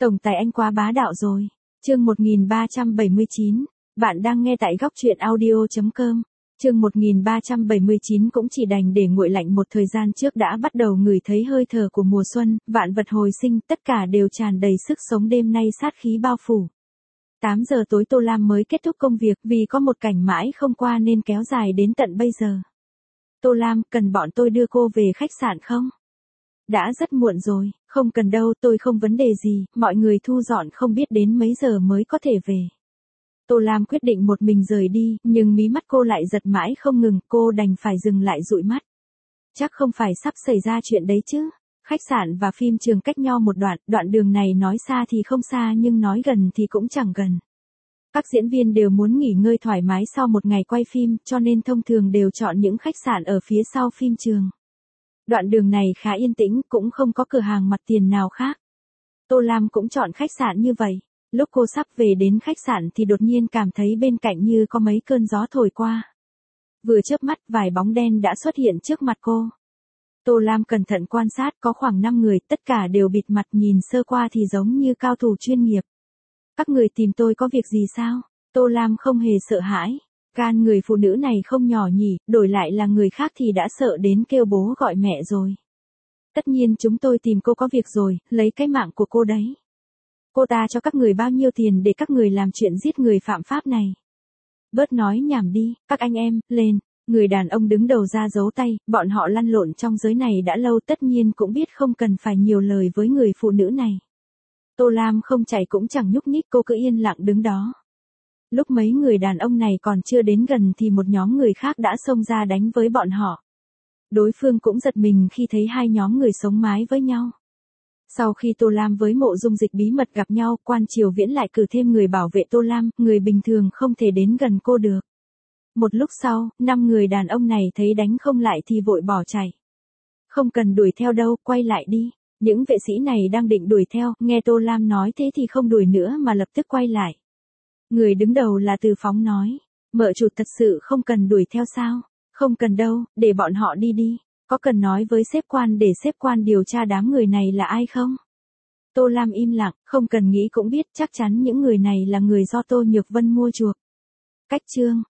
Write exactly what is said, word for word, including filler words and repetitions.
Tổng tài anh quá bá đạo rồi. Chương một nghìn ba trăm bảy mươi chín. Bạn đang nghe tại góc truyện audio chấm com. Chương một nghìn ba trăm bảy mươi chín cũng chỉ đành để nguội lạnh một thời gian trước đã bắt đầu ngửi thấy hơi thở của mùa xuân, vạn vật hồi sinh, tất cả đều tràn đầy sức sống, đêm nay sát khí bao phủ. tám giờ tối Tô Lam mới kết thúc công việc, vì có một cảnh mãi không qua nên kéo dài đến tận bây giờ. Tô Lam, cần bọn tôi đưa cô về khách sạn không? Đã rất muộn rồi, không cần đâu, tôi không vấn đề gì, mọi người thu dọn không biết đến mấy giờ mới có thể về. Tô Lam quyết định một mình rời đi, nhưng mí mắt cô lại giật mãi không ngừng, cô đành phải dừng lại dụi mắt. Chắc không phải sắp xảy ra chuyện đấy chứ. Khách sạn và phim trường cách nhau một đoạn, đoạn đường này nói xa thì không xa nhưng nói gần thì cũng chẳng gần. Các diễn viên đều muốn nghỉ ngơi thoải mái sau một ngày quay phim, cho nên thông thường đều chọn những khách sạn ở phía sau phim trường. Đoạn đường này khá yên tĩnh, cũng không có cửa hàng mặt tiền nào khác. Tô Lam cũng chọn khách sạn như vậy. Lúc cô sắp về đến khách sạn thì đột nhiên cảm thấy bên cạnh như có mấy cơn gió thổi qua. Vừa chớp mắt, vài bóng đen đã xuất hiện trước mặt cô. Tô Lam cẩn thận quan sát, có khoảng năm người, tất cả đều bịt mặt, nhìn sơ qua thì giống như cao thủ chuyên nghiệp. Các người tìm tôi có việc gì sao? Tô Lam không hề sợ hãi. Gan người phụ nữ này không nhỏ nhỉ, đổi lại là người khác thì đã sợ đến kêu bố gọi mẹ rồi. Tất nhiên chúng tôi tìm cô có việc rồi, lấy cái mạng của cô đấy. Cô ta cho các người bao nhiêu tiền để các người làm chuyện giết người phạm pháp này? Bớt nói nhảm đi, các anh em, lên. Người đàn ông đứng đầu ra giấu tay, bọn họ lăn lộn trong giới này đã lâu, tất nhiên cũng biết không cần phải nhiều lời với người phụ nữ này. Tô Lam không chạy cũng chẳng nhúc nhích, cô cứ yên lặng đứng đó. Lúc mấy người đàn ông này còn chưa đến gần thì một nhóm người khác đã xông ra đánh với bọn họ. Đối phương cũng giật mình khi thấy hai nhóm người sống mái với nhau. Sau khi Tô Lam với Mộ Dung Dịch bí mật gặp nhau, Quan Triều Viễn lại cử thêm người bảo vệ Tô Lam, người bình thường không thể đến gần cô được. Một lúc sau, năm người đàn ông này thấy đánh không lại thì vội bỏ chạy. Không cần đuổi theo đâu, quay lại đi. Những vệ sĩ này đang định đuổi theo, nghe Tô Lam nói thế thì không đuổi nữa mà lập tức quay lại. Người đứng đầu là Từ Phóng nói, mợ chủ thật sự không cần đuổi theo sao? Không cần đâu, để bọn họ đi đi. Có cần nói với sếp Quan để sếp Quan điều tra đám người này là ai không? Tô Lam im lặng, không cần nghĩ cũng biết chắc chắn những người này là người do Tô Nhược Vân mua chuộc. Cách chương